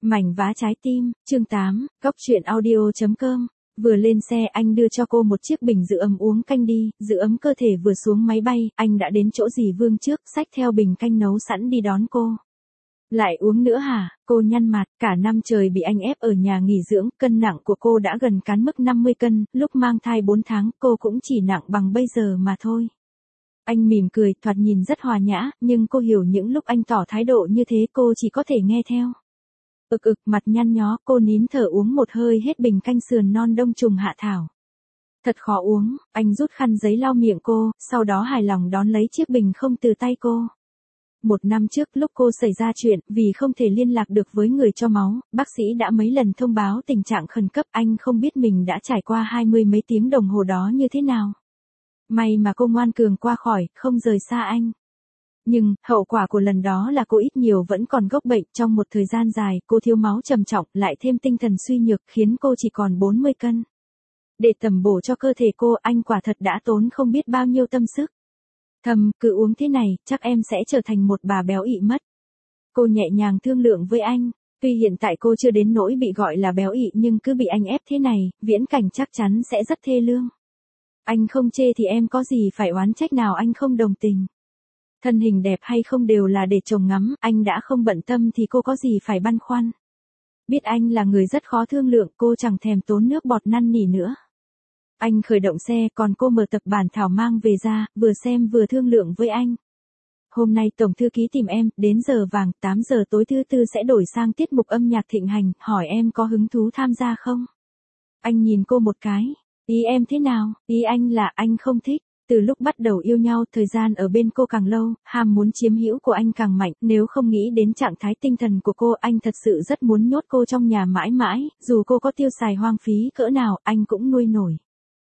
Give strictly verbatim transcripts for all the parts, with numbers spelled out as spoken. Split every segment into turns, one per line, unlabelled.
Mảnh vá trái tim, chương tám, góc truyện audio chấm com. Vừa lên xe anh đưa cho cô một chiếc bình giữ ấm uống canh đi, giữ ấm cơ thể. Vừa xuống máy bay, anh đã đến chỗ dì Vương trước, xách theo bình canh nấu sẵn đi đón cô. Lại uống nữa hả? Cô nhăn mặt, cả năm trời bị anh ép ở nhà nghỉ dưỡng, cân nặng của cô đã gần cán mức năm mươi cân, lúc mang thai bốn tháng, cô cũng chỉ nặng bằng bây giờ mà thôi. Anh mỉm cười, thoạt nhìn rất hòa nhã, nhưng cô hiểu những lúc anh tỏ thái độ như thế cô chỉ có thể nghe theo. Ực ực, mặt nhăn nhó, cô nín thở uống một hơi hết bình canh sườn non đông trùng hạ thảo. Thật khó uống, anh rút khăn giấy lau miệng cô, sau đó hài lòng đón lấy chiếc bình không từ tay cô. Một năm trước lúc cô xảy ra chuyện, vì không thể liên lạc được với người cho máu, bác sĩ đã mấy lần thông báo tình trạng khẩn cấp, anh không biết mình đã trải qua hai mươi mấy tiếng đồng hồ đó như thế nào. May mà cô ngoan cường qua khỏi, không rời xa anh. Nhưng, hậu quả của lần đó là cô ít nhiều vẫn còn gốc bệnh, trong một thời gian dài, cô thiếu máu trầm trọng, lại thêm tinh thần suy nhược, khiến cô chỉ còn bốn mươi cân. Để tầm bổ cho cơ thể cô, anh quả thật đã tốn không biết bao nhiêu tâm sức. Thầm, cứ uống thế này, chắc em sẽ trở thành một bà béo ị mất. Cô nhẹ nhàng thương lượng với anh, tuy hiện tại cô chưa đến nỗi bị gọi là béo ị nhưng cứ bị anh ép thế này, viễn cảnh chắc chắn sẽ rất thê lương. Anh không chê thì em có gì phải oán trách nào anh không đồng tình. Thân hình đẹp hay không đều là để chồng ngắm, anh đã không bận tâm thì cô có gì phải băn khoăn. Biết anh là người rất khó thương lượng, cô chẳng thèm tốn nước bọt năn nỉ nữa. Anh khởi động xe, còn cô mở tập bản thảo mang về ra, vừa xem vừa thương lượng với anh. Hôm nay tổng thư ký tìm em, đến giờ vàng, tám giờ tối thứ tư sẽ đổi sang tiết mục âm nhạc thịnh hành, hỏi em có hứng thú tham gia không? Anh nhìn cô một cái, ý em thế nào? Ý anh là anh không thích. Từ lúc bắt đầu yêu nhau, thời gian ở bên cô càng lâu, ham muốn chiếm hữu của anh càng mạnh, nếu không nghĩ đến trạng thái tinh thần của cô, anh thật sự rất muốn nhốt cô trong nhà mãi mãi, dù cô có tiêu xài hoang phí cỡ nào, anh cũng nuôi nổi.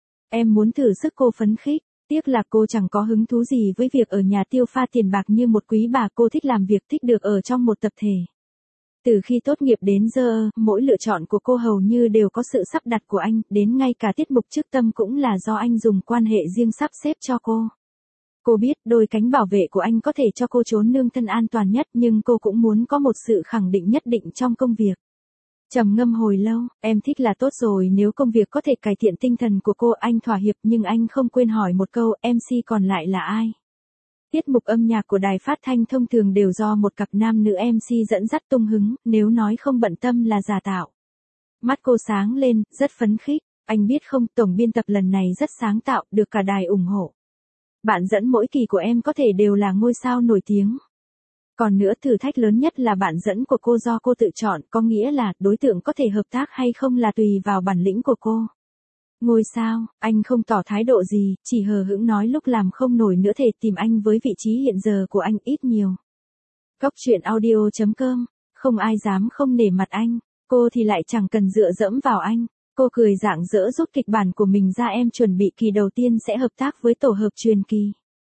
Em muốn thử sức cô phấn khích, tiếc là cô chẳng có hứng thú gì với việc ở nhà tiêu pha tiền bạc như một quý bà, cô thích làm việc, thích được ở trong một tập thể. Từ khi tốt nghiệp đến giờ, mỗi lựa chọn của cô hầu như đều có sự sắp đặt của anh, đến ngay cả tiết mục trước tâm cũng là do anh dùng quan hệ riêng sắp xếp cho cô. Cô biết đôi cánh bảo vệ của anh có thể cho cô trốn nương thân an toàn nhất, nhưng cô cũng muốn có một sự khẳng định nhất định trong công việc. Trầm ngâm hồi lâu, em thích là tốt rồi, nếu công việc có thể cải thiện tinh thần của cô, anh thỏa hiệp, nhưng anh không quên hỏi một câu, em xê còn lại là ai? Tiết mục âm nhạc của đài phát thanh thông thường đều do một cặp nam nữ em xê dẫn dắt tung hứng, nếu nói không bận tâm là giả tạo. Mắt cô sáng lên, rất phấn khích, anh biết không, tổng biên tập lần này rất sáng tạo, được cả đài ủng hộ. Bạn dẫn mỗi kỳ của em có thể đều là ngôi sao nổi tiếng. Còn nữa, thử thách lớn nhất là bạn dẫn của cô do cô tự chọn, có nghĩa là đối tượng có thể hợp tác hay không là tùy vào bản lĩnh của cô. Ngôi sao, anh không tỏ thái độ gì, chỉ hờ hững nói lúc làm không nổi nữa thể tìm anh với vị trí hiện giờ của anh ít nhiều. Góc truyện audio chấm com, không ai dám không nể mặt anh, cô thì lại chẳng cần dựa dẫm vào anh. Cô cười rạng rỡ rút kịch bản của mình ra, em chuẩn bị kỳ đầu tiên sẽ hợp tác với tổ hợp truyền kỳ.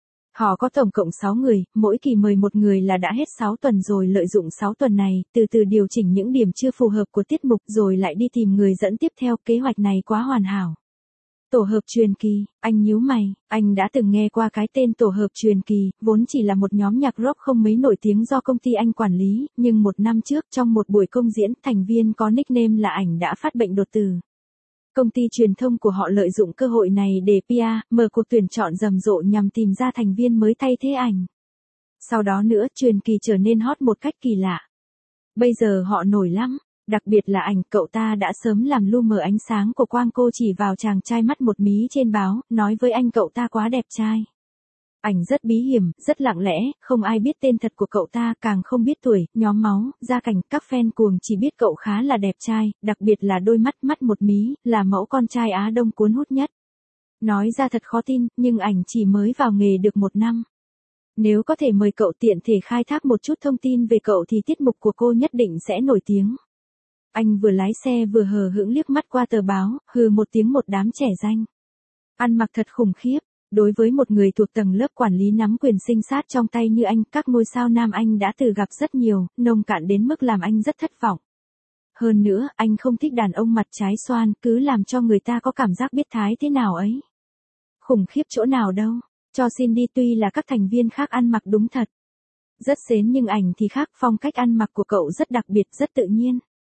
Họ có tổng cộng sáu người, mỗi kỳ mời một người là đã hết sáu tuần rồi, lợi dụng sáu tuần này, từ từ điều chỉnh những điểm chưa phù hợp của tiết mục rồi lại đi tìm người dẫn tiếp theo, kế hoạch này quá hoàn hảo. Tổ hợp truyền kỳ, anh nhíu mày, anh đã từng nghe qua cái tên tổ hợp truyền kỳ, vốn chỉ là một nhóm nhạc rock không mấy nổi tiếng do công ty anh quản lý, nhưng một năm trước trong một buổi công diễn, thành viên có nickname là Ảnh đã phát bệnh đột tử. Công ty truyền thông của họ lợi dụng cơ hội này để pê e, mở cuộc tuyển chọn rầm rộ nhằm tìm ra thành viên mới thay thế Ảnh. Sau đó nữa, truyền kỳ trở nên hot một cách kỳ lạ. Bây giờ họ nổi lắm, đặc biệt là Ảnh, cậu ta đã sớm làm lu mờ ánh sáng của quang cô chỉ vào chàng trai mắt một mí trên báo, nói với anh cậu ta quá đẹp trai. Ảnh rất bí hiểm, rất lặng lẽ, không ai biết tên thật của cậu ta, càng không biết tuổi, nhóm máu, gia cảnh, các fan cuồng chỉ biết cậu khá là đẹp trai, đặc biệt là đôi mắt mắt một mí, là mẫu con trai Á Đông cuốn hút nhất. Nói ra thật khó tin, nhưng Ảnh chỉ mới vào nghề được một năm. Nếu có thể mời cậu tiện thể khai thác một chút thông tin về cậu thì tiết mục của cô nhất định sẽ nổi tiếng. Anh vừa lái xe vừa hờ hững liếc mắt qua tờ báo, hừ một tiếng một đám trẻ danh. Ăn mặc thật khủng khiếp. Đối với một người thuộc tầng lớp quản lý nắm quyền sinh sát trong tay như anh, các ngôi sao nam anh đã từ gặp rất nhiều, nông cạn đến mức làm anh rất thất vọng. Hơn nữa, anh không thích đàn ông mặt trái xoan, cứ làm cho người ta có cảm giác biết thái thế nào ấy. Khủng khiếp chỗ nào đâu, cho xin đi, tuy là các thành viên khác ăn mặc đúng thật. Rất xến nhưng Ảnh thì khác, phong cách ăn mặc của cậu rất đặc biệt, rất tự nhiên.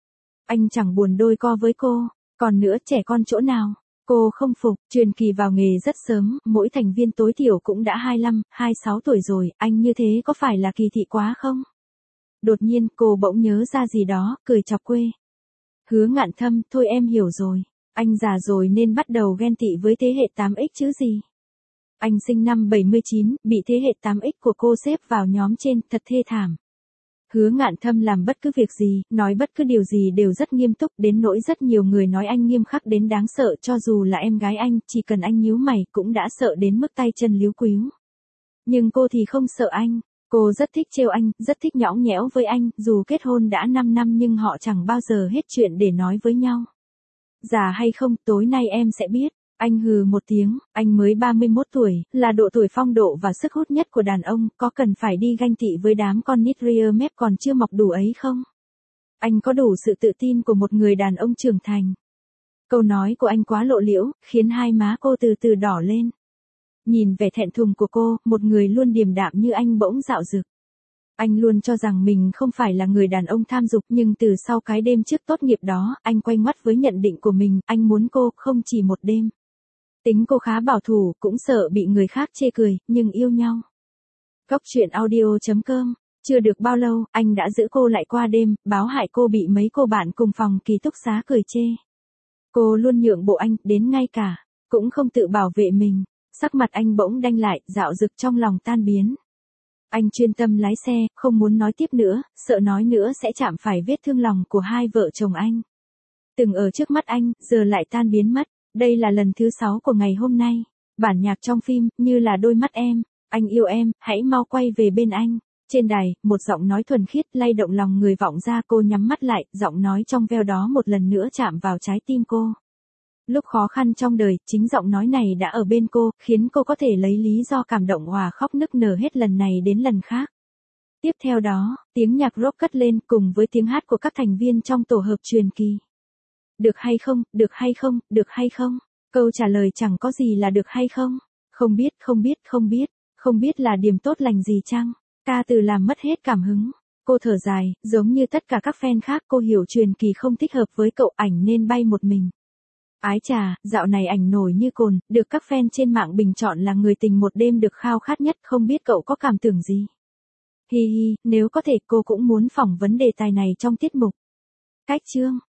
Anh chẳng buồn đôi co với cô. Còn nữa, trẻ con chỗ nào? Cô không phục. Truyền Kỳ vào nghề rất sớm, mỗi thành viên tối thiểu cũng đã hai mươi lăm, hai mươi sáu tuổi rồi, anh như thế có phải là kỳ thị quá không? Đột nhiên, cô bỗng nhớ ra gì đó, cười chọc quê. Hứa Ngạn Thâm, thôi em hiểu rồi. Anh già rồi nên bắt đầu ghen tị với thế hệ tám x chứ gì. Anh sinh năm bảy mươi chín, bị thế hệ tám x của cô xếp vào nhóm trên, thật thê thảm. Hứa Ngạn Thâm làm bất cứ việc gì, nói bất cứ điều gì đều rất nghiêm túc, đến nỗi rất nhiều người nói anh nghiêm khắc đến đáng sợ, cho dù là em gái anh, chỉ cần anh nhíu mày cũng đã sợ đến mức tay chân líu quíu. Nhưng cô thì không sợ anh, cô rất thích trêu anh, rất thích nhõng nhẽo với anh, dù kết hôn đã năm năm nhưng họ chẳng bao giờ hết chuyện để nói với nhau. Già hay không, tối nay em sẽ biết. Anh hừ một tiếng, anh mới ba mươi mốt tuổi, là độ tuổi phong độ và sức hút nhất của đàn ông, có cần phải đi ganh tị với đám con nít rear mép còn chưa mọc đủ ấy không? Anh có đủ sự tự tin của một người đàn ông trưởng thành. Câu nói của anh quá lộ liễu, khiến hai má cô từ từ đỏ lên. Nhìn vẻ thẹn thùng của cô, một người luôn điềm đạm như anh bỗng dạo dực. Anh luôn cho rằng mình không phải là người đàn ông tham dục, nhưng từ sau cái đêm trước tốt nghiệp đó, anh quay ngoắt với nhận định của mình, anh muốn cô, không chỉ một đêm. Tính cô khá bảo thủ, cũng sợ bị người khác chê cười, nhưng yêu nhau. Góc truyện audio chấm com. Chưa được bao lâu, anh đã giữ cô lại qua đêm, báo hại cô bị mấy cô bạn cùng phòng ký túc xá cười chê. Cô luôn nhượng bộ anh, đến ngay cả, cũng không tự bảo vệ mình. Sắc mặt anh bỗng đanh lại, dạo dực trong lòng tan biến. Anh chuyên tâm lái xe, không muốn nói tiếp nữa, sợ nói nữa sẽ chạm phải vết thương lòng của hai vợ chồng anh. Từng ở trước mắt anh, giờ lại tan biến mất. Đây là lần thứ sáu của ngày hôm nay. Bản nhạc trong phim, như là đôi mắt em. Anh yêu em, hãy mau quay về bên anh. Trên đài, một giọng nói thuần khiết lay động lòng người vọng ra, cô nhắm mắt lại, giọng nói trong veo đó một lần nữa chạm vào trái tim cô. Lúc khó khăn trong đời, chính giọng nói này đã ở bên cô, khiến cô có thể lấy lý do cảm động hòa khóc nức nở hết lần này đến lần khác. Tiếp theo đó, tiếng nhạc rock cất lên cùng với tiếng hát của các thành viên trong tổ hợp Truyền Kỳ. Được hay không, được hay không, được hay không? Câu trả lời chẳng có gì là được hay không. Không biết, không biết, không biết. Không biết là điểm tốt lành gì chăng? Ca từ làm mất hết cảm hứng. Cô thở dài, giống như tất cả các fan khác, cô hiểu Truyền Kỳ không thích hợp với cậu, ảnh nên bay một mình. Ái chà, dạo này ảnh nổi như cồn, được các fan trên mạng bình chọn là người tình một đêm được khao khát nhất, không biết cậu có cảm tưởng gì? Hi hi, nếu có thể cô cũng muốn phỏng vấn đề tài này trong tiết mục. Cách chương